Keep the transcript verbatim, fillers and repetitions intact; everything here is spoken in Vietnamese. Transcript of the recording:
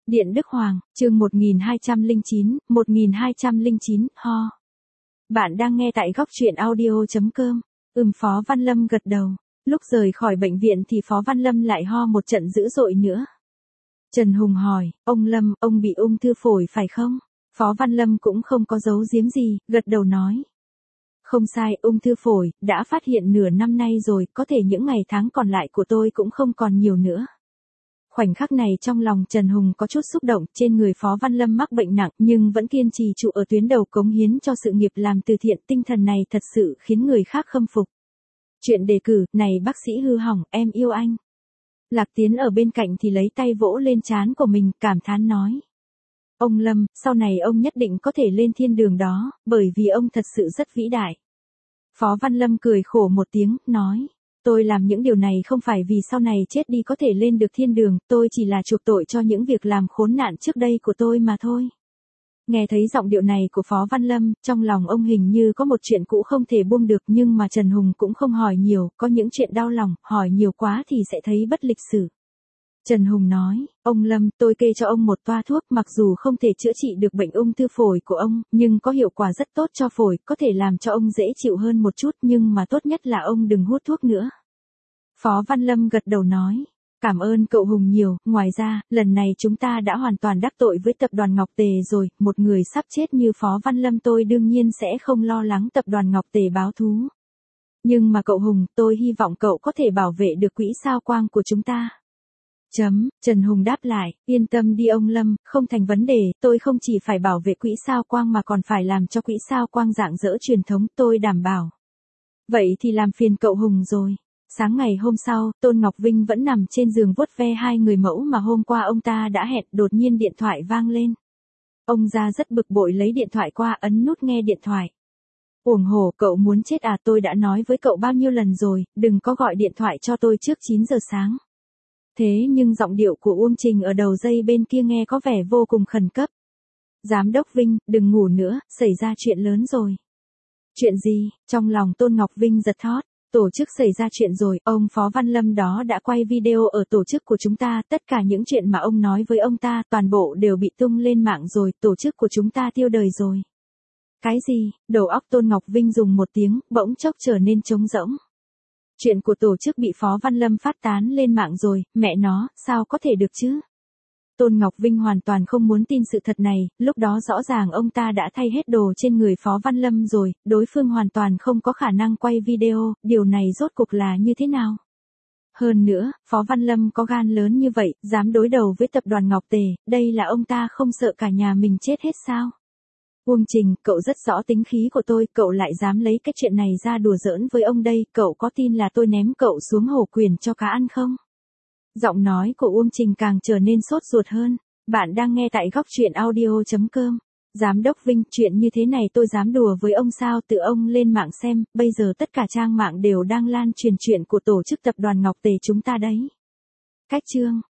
Điện Đức Hoàng, chương một nghìn hai trăm lẻ chín, một nghìn hai trăm lẻ chín, ho. Bạn đang nghe tại góc truyện audio chấm com. Ừm, Phó Văn Lâm gật đầu. Lúc rời khỏi bệnh viện thì Phó Văn Lâm lại ho một trận dữ dội nữa. Trần Hùng hỏi, ông Lâm, ông bị ung thư phổi phải không? Phó Văn Lâm cũng không có giấu giếm gì, gật đầu nói. Không sai, ung thư phổi, đã phát hiện nửa năm nay rồi, có thể những ngày tháng còn lại của tôi cũng không còn nhiều nữa. Khoảnh khắc này trong lòng Trần Hùng có chút xúc động, trên người Phó Văn Lâm mắc bệnh nặng nhưng vẫn kiên trì trụ ở tuyến đầu cống hiến cho sự nghiệp làm từ thiện, tinh thần này thật sự khiến người khác khâm phục. Chuyện đề cử, này bác sĩ hư hỏng, em yêu anh. Lạc Tiến ở bên cạnh thì lấy tay vỗ lên trán của mình, cảm thán nói. Ông Lâm, sau này ông nhất định có thể lên thiên đường đó, bởi vì ông thật sự rất vĩ đại. Phó Văn Lâm cười khổ một tiếng, nói. Tôi làm những điều này không phải vì sau này chết đi có thể lên được thiên đường, tôi chỉ là chuộc tội cho những việc làm khốn nạn trước đây của tôi mà thôi. Nghe thấy giọng điệu này của Phó Văn Lâm, trong lòng ông hình như có một chuyện cũ không thể buông được, nhưng mà Trần Hùng cũng không hỏi nhiều, có những chuyện đau lòng, hỏi nhiều quá thì sẽ thấy bất lịch sự. Trần Hùng nói, ông Lâm, tôi kê cho ông một toa thuốc, mặc dù không thể chữa trị được bệnh ung thư phổi của ông, nhưng có hiệu quả rất tốt cho phổi, có thể làm cho ông dễ chịu hơn một chút, nhưng mà tốt nhất là ông đừng hút thuốc nữa. Phó Văn Lâm gật đầu nói, cảm ơn cậu Hùng nhiều, ngoài ra, lần này chúng ta đã hoàn toàn đắc tội với tập đoàn Ngọc Tề rồi, một người sắp chết như Phó Văn Lâm tôi đương nhiên sẽ không lo lắng tập đoàn Ngọc Tề báo thú. Nhưng mà cậu Hùng, tôi hy vọng cậu có thể bảo vệ được quỹ sao quang của chúng ta. Chấm, Trần Hùng đáp lại, yên tâm đi ông Lâm, không thành vấn đề, tôi không chỉ phải bảo vệ quỹ sao quang mà còn phải làm cho quỹ sao quang rạng rỡ truyền thống, tôi đảm bảo. Vậy thì làm phiền cậu Hùng rồi. Sáng ngày hôm sau, Tôn Ngọc Vinh vẫn nằm trên giường vuốt ve hai người mẫu mà hôm qua ông ta đã hẹn, đột nhiên điện thoại vang lên. Ông ra rất bực bội lấy điện thoại qua, ấn nút nghe điện thoại. Uổng hổ, cậu muốn chết à, tôi đã nói với cậu bao nhiêu lần rồi, đừng có gọi điện thoại cho tôi trước chín giờ sáng. Thế nhưng giọng điệu của Uông Trình ở đầu dây bên kia nghe có vẻ vô cùng khẩn cấp. Giám đốc Vinh, đừng ngủ nữa, xảy ra chuyện lớn rồi. Chuyện gì? Trong lòng Tôn Ngọc Vinh giật thót. Tổ chức xảy ra chuyện rồi, ông Phó Văn Lâm đó đã quay video ở tổ chức của chúng ta, tất cả những chuyện mà ông nói với ông ta, toàn bộ đều bị tung lên mạng rồi, tổ chức của chúng ta tiêu đời rồi. Cái gì? Đầu óc Tôn Ngọc Vinh dùng một tiếng, bỗng chốc trở nên trống rỗng. Chuyện của tổ chức bị Phó Văn Lâm phát tán lên mạng rồi, mẹ nó, sao có thể được chứ? Tôn Ngọc Vinh hoàn toàn không muốn tin sự thật này, lúc đó rõ ràng ông ta đã thay hết đồ trên người Phó Văn Lâm rồi, đối phương hoàn toàn không có khả năng quay video, điều này rốt cuộc là như thế nào? Hơn nữa, Phó Văn Lâm có gan lớn như vậy, dám đối đầu với tập đoàn Ngọc Tề, đây là ông ta không sợ cả nhà mình chết hết sao? Uông Trình, cậu rất rõ tính khí của tôi, cậu lại dám lấy cái chuyện này ra đùa giỡn với ông đây, cậu có tin là tôi ném cậu xuống hổ quyền cho cá ăn không? Giọng nói của Uông Trình càng trở nên sốt ruột hơn. Bạn đang nghe tại góc truyện audio chấm com. Giám đốc Vinh, chuyện như thế này tôi dám đùa với ông sao? Tự ông lên mạng xem, bây giờ tất cả trang mạng đều đang lan truyền chuyện của tổ chức tập đoàn Ngọc Tề chúng ta đấy. Cách chương.